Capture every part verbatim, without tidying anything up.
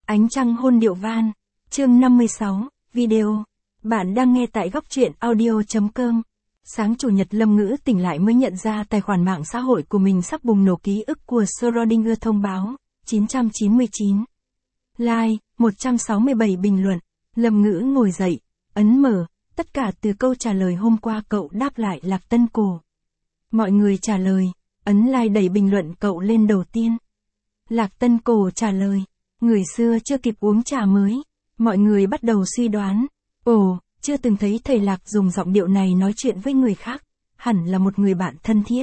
Ánh trăng hôn điệu van. Chương năm mươi sáu, video. Bạn đang nghe tại góc truyện audio chấm com. Sáng chủ nhật Lâm Ngữ tỉnh lại mới nhận ra tài khoản mạng xã hội của mình sắp bùng nổ ký ức của Schrödinger thông báo, chín trăm chín mươi chín. Like, một trăm sáu mươi bảy bình luận. Lâm Ngữ ngồi dậy, ấn mở, tất cả từ câu trả lời hôm qua cậu đáp lại Lạc Tân Cổ. Mọi người trả lời, ấn like đẩy bình luận cậu lên đầu tiên. Lạc Tân Cổ trả lời, người xưa chưa kịp uống trà mới. Mọi người bắt đầu suy đoán, ồ, chưa từng thấy thầy Lạc dùng giọng điệu này nói chuyện với người khác, hẳn là một người bạn thân thiết.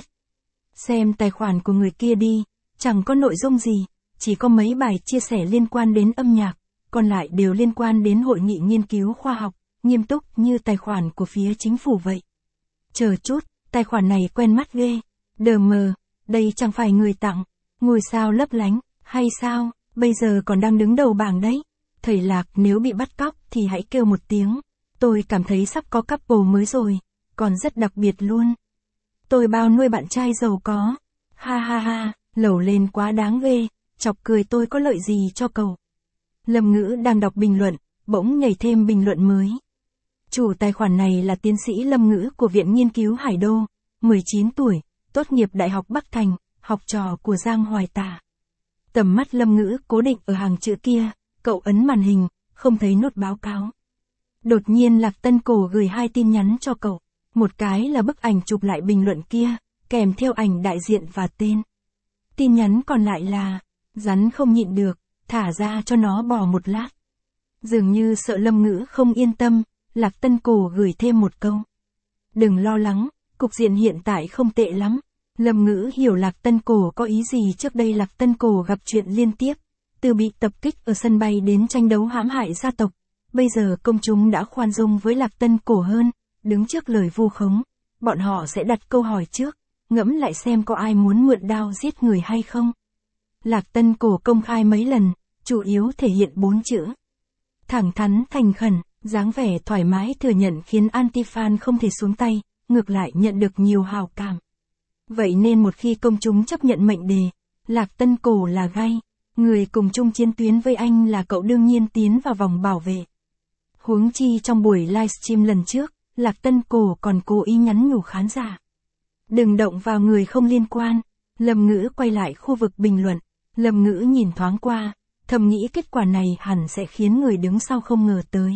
Xem tài khoản của người kia đi, chẳng có nội dung gì, chỉ có mấy bài chia sẻ liên quan đến âm nhạc, còn lại đều liên quan đến hội nghị nghiên cứu khoa học, nghiêm túc như tài khoản của phía chính phủ vậy. Chờ chút, tài khoản này quen mắt ghê, đờ mờ, đây chẳng phải người tặng, ngôi sao lấp lánh, hay sao, bây giờ còn đang đứng đầu bảng đấy. Thầy Lạc nếu bị bắt cóc thì hãy kêu một tiếng, tôi cảm thấy sắp có couple mới rồi, còn rất đặc biệt luôn. Tôi bao nuôi bạn trai giàu có, ha ha ha, lẩu lên quá đáng ghê, chọc cười tôi có lợi gì cho cậu. Lâm Ngữ đang đọc bình luận, bỗng nhảy thêm bình luận mới. Chủ tài khoản này là tiến sĩ Lâm Ngữ của Viện Nghiên cứu Hải Đô, mười chín tuổi, tốt nghiệp Đại học Bắc Thành, học trò của Giang Hoài Tà. Tầm mắt Lâm Ngữ cố định ở hàng chữ kia, cậu ấn màn hình, không thấy nốt báo cáo. Đột nhiên Lạc Tân Cổ gửi hai tin nhắn cho cậu, một cái là bức ảnh chụp lại bình luận kia, kèm theo ảnh đại diện và tên. Tin nhắn còn lại là, rắn không nhịn được, thả ra cho nó bò một lát. Dường như sợ Lâm Ngữ không yên tâm, Lạc Tân Cổ gửi thêm một câu. Đừng lo lắng, cục diện hiện tại không tệ lắm. Lâm Ngữ hiểu Lạc Tân Cổ có ý gì. Trước đây Lạc Tân Cổ gặp chuyện liên tiếp, từ bị tập kích ở sân bay đến tranh đấu hãm hại gia tộc. Bây giờ công chúng đã khoan dung với Lạc Tân Cổ hơn, đứng trước lời vu khống, bọn họ sẽ đặt câu hỏi trước, ngẫm lại xem có ai muốn mượn đao giết người hay không. Lạc Tân Cổ công khai mấy lần, chủ yếu thể hiện bốn chữ. Thẳng thắn thành khẩn, dáng vẻ thoải mái thừa nhận khiến anti-fan không thể xuống tay, ngược lại nhận được nhiều hào cảm. Vậy nên một khi công chúng chấp nhận mệnh đề, Lạc Tân Cổ là gay, người cùng chung chiến tuyến với anh là cậu đương nhiên tiến vào vòng bảo vệ. Huống chi trong buổi livestream lần trước, Lạc Tân Cổ còn cố ý nhắn nhủ khán giả. Đừng động vào người không liên quan. Lâm Ngữ quay lại khu vực bình luận, Lâm Ngữ nhìn thoáng qua, thầm nghĩ kết quả này hẳn sẽ khiến người đứng sau không ngờ tới.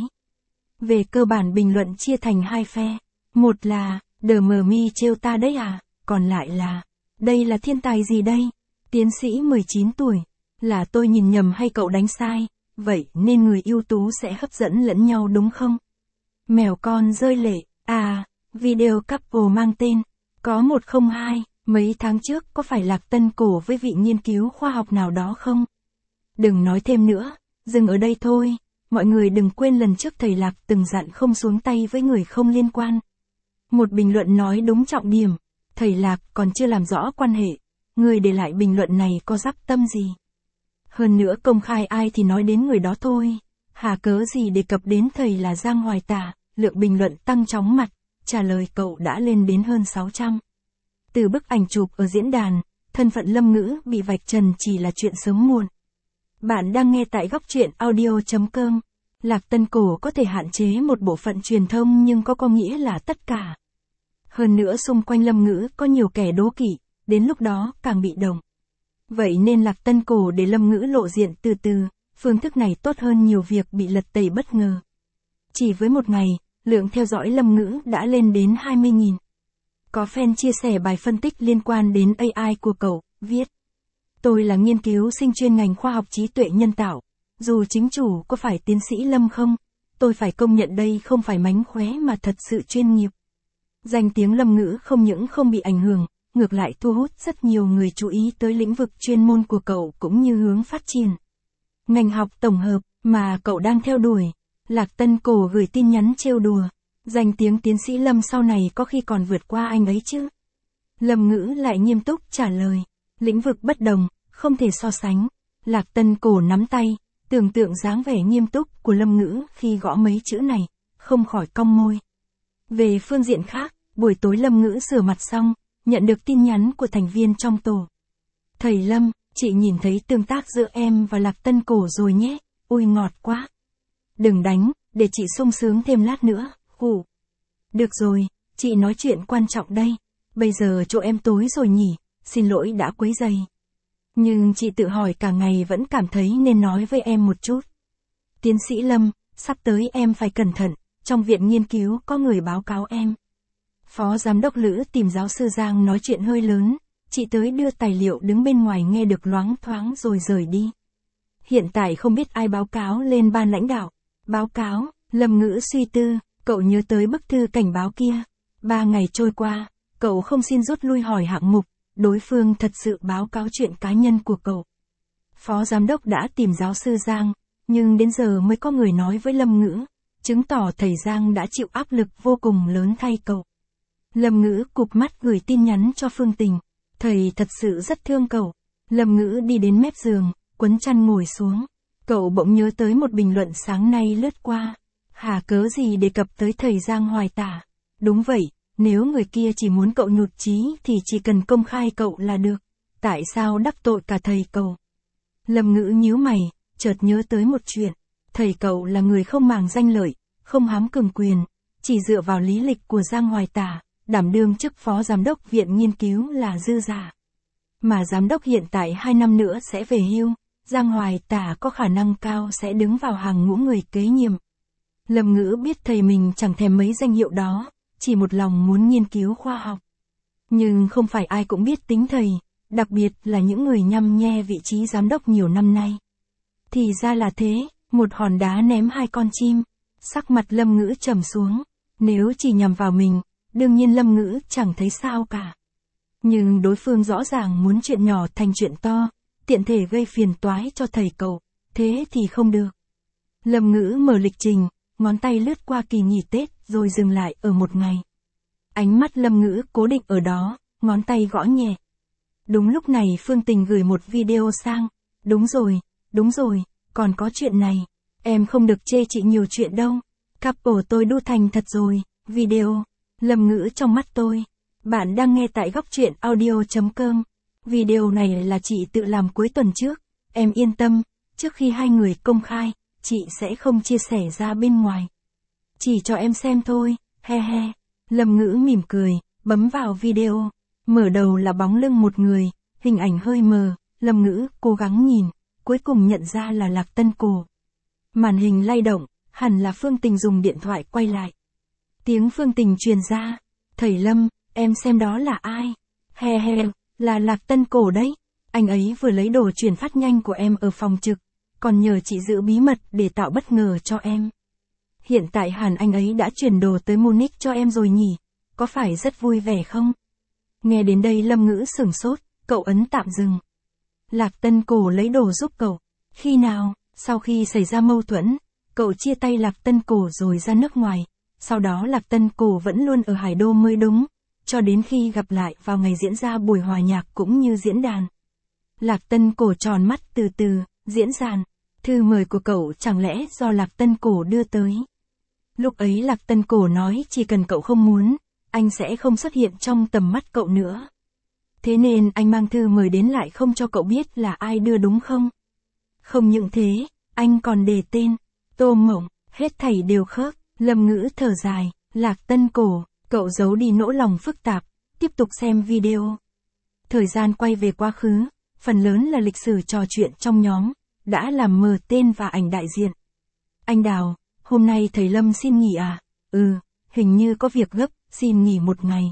Về cơ bản bình luận chia thành hai phe, một là, đờ mờ mi trêu ta đấy à, còn lại là, đây là thiên tài gì đây, tiến sĩ mười chín tuổi, là tôi nhìn nhầm hay cậu đánh sai, vậy nên người ưu tú sẽ hấp dẫn lẫn nhau đúng không? Mèo con rơi lệ, à, video couple mang tên, có một không hai, mấy tháng trước có phải Lạc Tân Cổ với vị nghiên cứu khoa học nào đó không? Đừng nói thêm nữa, dừng ở đây thôi, mọi người đừng quên lần trước thầy Lạc từng dặn không xuống tay với người không liên quan. Một bình luận nói đúng trọng điểm, thầy Lạc còn chưa làm rõ quan hệ, người để lại bình luận này có dắp tâm gì? Hơn nữa công khai ai thì nói đến người đó thôi, hà cớ gì đề cập đến thầy là Giang Hoài Tà, lượng bình luận tăng chóng mặt, trả lời cậu đã lên đến hơn sáu trăm. Từ bức ảnh chụp ở diễn đàn, thân phận Lâm Ngữ bị vạch trần chỉ là chuyện sớm muộn. Bạn đang nghe tại góc truyện audio chấm com. Lạc Tân Cổ có thể hạn chế một bộ phận truyền thông nhưng có có nghĩa là tất cả. Hơn nữa xung quanh Lâm Ngữ có nhiều kẻ đố kỵ, đến lúc đó càng bị động. Vậy nên Lạc Tân Cổ để Lâm Ngữ lộ diện từ từ, phương thức này tốt hơn nhiều việc bị lật tẩy bất ngờ. Chỉ với một ngày, lượng theo dõi Lâm Ngữ đã lên đến hai mươi nghìn. Có fan chia sẻ bài phân tích liên quan đến a i của cậu, viết. Tôi là nghiên cứu sinh chuyên ngành khoa học trí tuệ nhân tạo. Dù chính chủ có phải tiến sĩ Lâm không, tôi phải công nhận đây không phải mánh khóe mà thật sự chuyên nghiệp. Danh tiếng Lâm Ngữ không những không bị ảnh hưởng, ngược lại thu hút rất nhiều người chú ý tới lĩnh vực chuyên môn của cậu cũng như hướng phát triển. Ngành học tổng hợp mà cậu đang theo đuổi. Lạc Tân Cổ gửi tin nhắn trêu đùa. Danh tiếng tiến sĩ Lâm sau này có khi còn vượt qua anh ấy chứ. Lâm Ngữ lại nghiêm túc trả lời. Lĩnh vực bất đồng, không thể so sánh. Lạc Tân Cổ nắm tay, tưởng tượng dáng vẻ nghiêm túc của Lâm Ngữ khi gõ mấy chữ này, không khỏi cong môi. Về phương diện khác, buổi tối Lâm Ngữ rửa mặt xong, nhận được tin nhắn của thành viên trong tổ. Thầy Lâm, chị nhìn thấy tương tác giữa em và Lạc Tân Cổ rồi nhé, ui ngọt quá. Đừng đánh, để chị sung sướng thêm lát nữa, hù. Được rồi, chị nói chuyện quan trọng đây. Bây giờ chỗ em tối rồi nhỉ, xin lỗi đã quấy rầy. Nhưng chị tự hỏi cả ngày vẫn cảm thấy nên nói với em một chút. Tiến sĩ Lâm, sắp tới em phải cẩn thận, trong viện nghiên cứu có người báo cáo em. Phó giám đốc Lữ tìm giáo sư Giang nói chuyện hơi lớn, chị tới đưa tài liệu đứng bên ngoài nghe được loáng thoáng rồi rời đi. Hiện tại không biết ai báo cáo lên ban lãnh đạo. Báo cáo, Lâm Ngữ suy tư, cậu nhớ tới bức thư cảnh báo kia. Ba ngày trôi qua, cậu không xin rút lui hỏi hạng mục, đối phương thật sự báo cáo chuyện cá nhân của cậu. Phó giám đốc đã tìm giáo sư Giang, nhưng đến giờ mới có người nói với Lâm Ngữ, chứng tỏ thầy Giang đã chịu áp lực vô cùng lớn thay cậu. Lâm Ngữ cụp mắt gửi tin nhắn cho Phương Tình, thầy thật sự rất thương cậu. Lâm Ngữ đi đến mép giường, quấn chăn ngồi xuống. Cậu bỗng nhớ tới một bình luận sáng nay lướt qua. Hà cớ gì đề cập tới thầy Giang Hoài Tả. Đúng vậy, nếu người kia chỉ muốn cậu nhụt chí thì chỉ cần công khai cậu là được. Tại sao đắc tội cả thầy cậu? Lâm Ngữ nhíu mày, chợt nhớ tới một chuyện. Thầy cậu là người không màng danh lợi, không hám cường quyền, chỉ dựa vào lý lịch của Giang Hoài Tả, đảm đương chức phó giám đốc viện nghiên cứu là dư giả. Mà giám đốc hiện tại hai năm nữa sẽ về hưu, Giang Hoài Tả có khả năng cao sẽ đứng vào hàng ngũ người kế nhiệm. Lâm Ngữ biết thầy mình chẳng thèm mấy danh hiệu đó, chỉ một lòng muốn nghiên cứu khoa học. Nhưng không phải ai cũng biết tính thầy, đặc biệt là những người nhăm nhe vị trí giám đốc nhiều năm nay. Thì ra là thế, một hòn đá ném hai con chim. Sắc mặt Lâm Ngữ trầm xuống, nếu chỉ nhằm vào mình, đương nhiên Lâm Ngữ chẳng thấy sao cả. Nhưng đối phương rõ ràng muốn chuyện nhỏ thành chuyện to, tiện thể gây phiền toái cho thầy cậu, thế thì không được. Lâm Ngữ mở lịch trình, ngón tay lướt qua kỳ nghỉ Tết rồi dừng lại ở một ngày. Ánh mắt Lâm Ngữ cố định ở đó, ngón tay gõ nhẹ. Đúng lúc này Phương Tình gửi một video sang. Đúng rồi, đúng rồi, còn có chuyện này. Em không được chê chị nhiều chuyện đâu. Couple tôi đu thành thật rồi. Video. Lâm Ngữ trong mắt tôi. Bạn đang nghe tại góc truyện audio chấm com. Video này là chị tự làm cuối tuần trước. Em yên tâm, trước khi hai người công khai, chị sẽ không chia sẻ ra bên ngoài. Chỉ cho em xem thôi, he he. Lâm Ngữ mỉm cười, bấm vào video. Mở đầu là bóng lưng một người, hình ảnh hơi mờ. Lâm Ngữ cố gắng nhìn, cuối cùng nhận ra là Lạc Tân Cổ. Màn hình lay động, hẳn là Phương Tình dùng điện thoại quay lại. Tiếng Phương Tình truyền ra. Thầy Lâm, em xem đó là ai? He he, là Lạc Tân Cổ đấy. Anh ấy vừa lấy đồ chuyển phát nhanh của em ở phòng trực, còn nhờ chị giữ bí mật để tạo bất ngờ cho em. Hiện tại hẳn anh ấy đã chuyển đồ tới Munich cho em rồi nhỉ? Có phải rất vui vẻ không? Nghe đến đây Lâm Ngữ sửng sốt, cậu ấn tạm dừng. Lạc Tân Cổ lấy đồ giúp cậu. Khi nào? Sau khi xảy ra mâu thuẫn, cậu chia tay Lạc Tân Cổ rồi ra nước ngoài. Sau đó Lạc Tân Cổ vẫn luôn ở Hải Đô mới đúng, cho đến khi gặp lại vào ngày diễn ra buổi hòa nhạc cũng như diễn đàn. Lạc Tân Cổ tròn mắt từ từ, diễn đàn. Thư mời của cậu chẳng lẽ do Lạc Tân Cổ đưa tới? Lúc ấy Lạc Tân Cổ nói chỉ cần cậu không muốn, anh sẽ không xuất hiện trong tầm mắt cậu nữa. Thế nên anh mang thư mời đến lại không cho cậu biết là ai đưa đúng không? Không những thế, anh còn đề tên, Tô Mộng, hết thảy đều khớp. Lâm Ngữ thở dài, Lạc Tân Cổ, cậu giấu đi nỗi lòng phức tạp, tiếp tục xem video. Thời gian quay về quá khứ, phần lớn là lịch sử trò chuyện trong nhóm, đã làm mờ tên và ảnh đại diện. Anh Đào, hôm nay thầy Lâm xin nghỉ à? Ừ, hình như có việc gấp, xin nghỉ một ngày.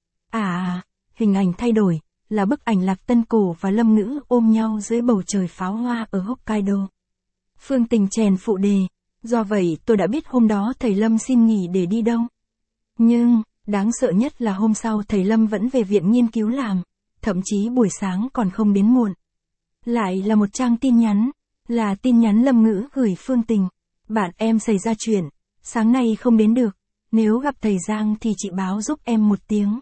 À à, hình ảnh thay đổi, là bức ảnh Lạc Tân Cổ và Lâm Ngữ ôm nhau dưới bầu trời pháo hoa ở Hokkaido. Phương Tình chèn phụ đề, do vậy tôi đã biết hôm đó thầy Lâm xin nghỉ để đi đâu. Nhưng, đáng sợ nhất là hôm sau thầy Lâm vẫn về viện nghiên cứu làm, thậm chí buổi sáng còn không đến muộn. Lại là một trang tin nhắn, là tin nhắn Lâm Ngữ gửi Phương Tình. Bạn em xảy ra chuyện, sáng nay không đến được, nếu gặp thầy Giang thì chị báo giúp em một tiếng.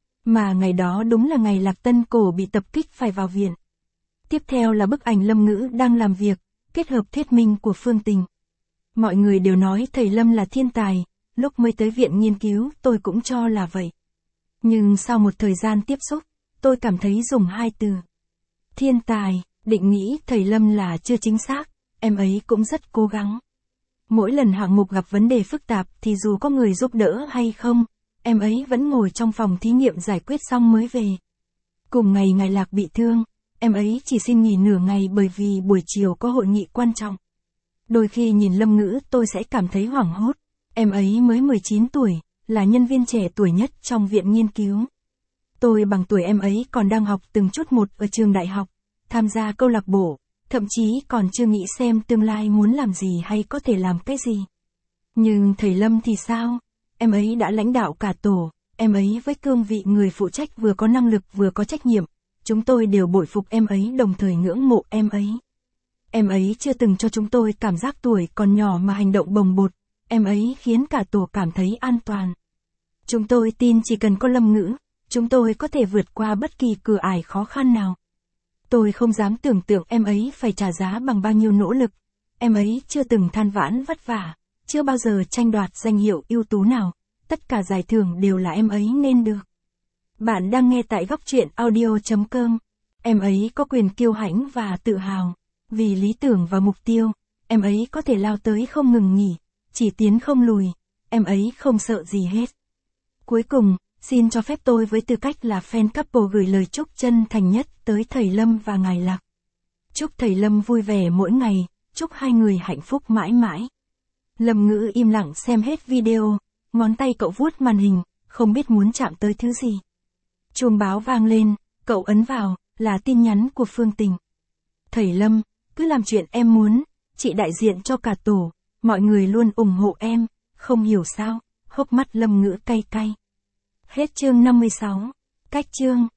Mà ngày đó đúng là ngày Lạc Tân Cổ bị tập kích phải vào viện. Tiếp theo là bức ảnh Lâm Ngữ đang làm việc, kết hợp thuyết minh của Phương Tình. Mọi người đều nói thầy Lâm là thiên tài, lúc mới tới viện nghiên cứu tôi cũng cho là vậy. Nhưng sau một thời gian tiếp xúc, tôi cảm thấy dùng hai từ. Thiên tài, định nghĩ thầy Lâm là chưa chính xác, em ấy cũng rất cố gắng. Mỗi lần hạng mục gặp vấn đề phức tạp thì dù có người giúp đỡ hay không, em ấy vẫn ngồi trong phòng thí nghiệm giải quyết xong mới về. Cùng ngày Ngài Lạc bị thương, em ấy chỉ xin nghỉ nửa ngày bởi vì buổi chiều có hội nghị quan trọng. Đôi khi nhìn Lâm Ngữ tôi sẽ cảm thấy hoảng hốt, em ấy mới mười chín tuổi, là nhân viên trẻ tuổi nhất trong viện nghiên cứu. Tôi bằng tuổi em ấy còn đang học từng chút một ở trường đại học, tham gia câu lạc bộ, thậm chí còn chưa nghĩ xem tương lai muốn làm gì hay có thể làm cái gì. Nhưng thầy Lâm thì sao? Em ấy đã lãnh đạo cả tổ, em ấy với cương vị người phụ trách vừa có năng lực vừa có trách nhiệm, chúng tôi đều bội phục em ấy đồng thời ngưỡng mộ em ấy. Em ấy chưa từng cho chúng tôi cảm giác tuổi còn nhỏ mà hành động bồng bột, em ấy khiến cả tổ cảm thấy an toàn. Chúng tôi tin chỉ cần có Lâm Ngữ, chúng tôi có thể vượt qua bất kỳ cửa ải khó khăn nào. Tôi không dám tưởng tượng em ấy phải trả giá bằng bao nhiêu nỗ lực. Em ấy chưa từng than vãn vất vả, chưa bao giờ tranh đoạt danh hiệu ưu tú nào, tất cả giải thưởng đều là em ấy nên được. Bạn đang nghe tại góc truyện audio chấm com. Em ấy có quyền kiêu hãnh và tự hào. Vì lý tưởng và mục tiêu, em ấy có thể lao tới không ngừng nghỉ, chỉ tiến không lùi, em ấy không sợ gì hết. Cuối cùng, xin cho phép tôi với tư cách là fan couple gửi lời chúc chân thành nhất tới thầy Lâm và Ngài Lạc. Chúc thầy Lâm vui vẻ mỗi ngày, chúc hai người hạnh phúc mãi mãi. Lâm Ngữ im lặng xem hết video, ngón tay cậu vuốt màn hình, không biết muốn chạm tới thứ gì. Chuông báo vang lên, cậu ấn vào, là tin nhắn của Phương Tình. Thầy Lâm, cứ làm chuyện em muốn, chị đại diện cho cả tổ, mọi người luôn ủng hộ em, không hiểu sao, hốc mắt Lâm Ngữ cay cay. Hết chương năm mươi sáu, cách chương.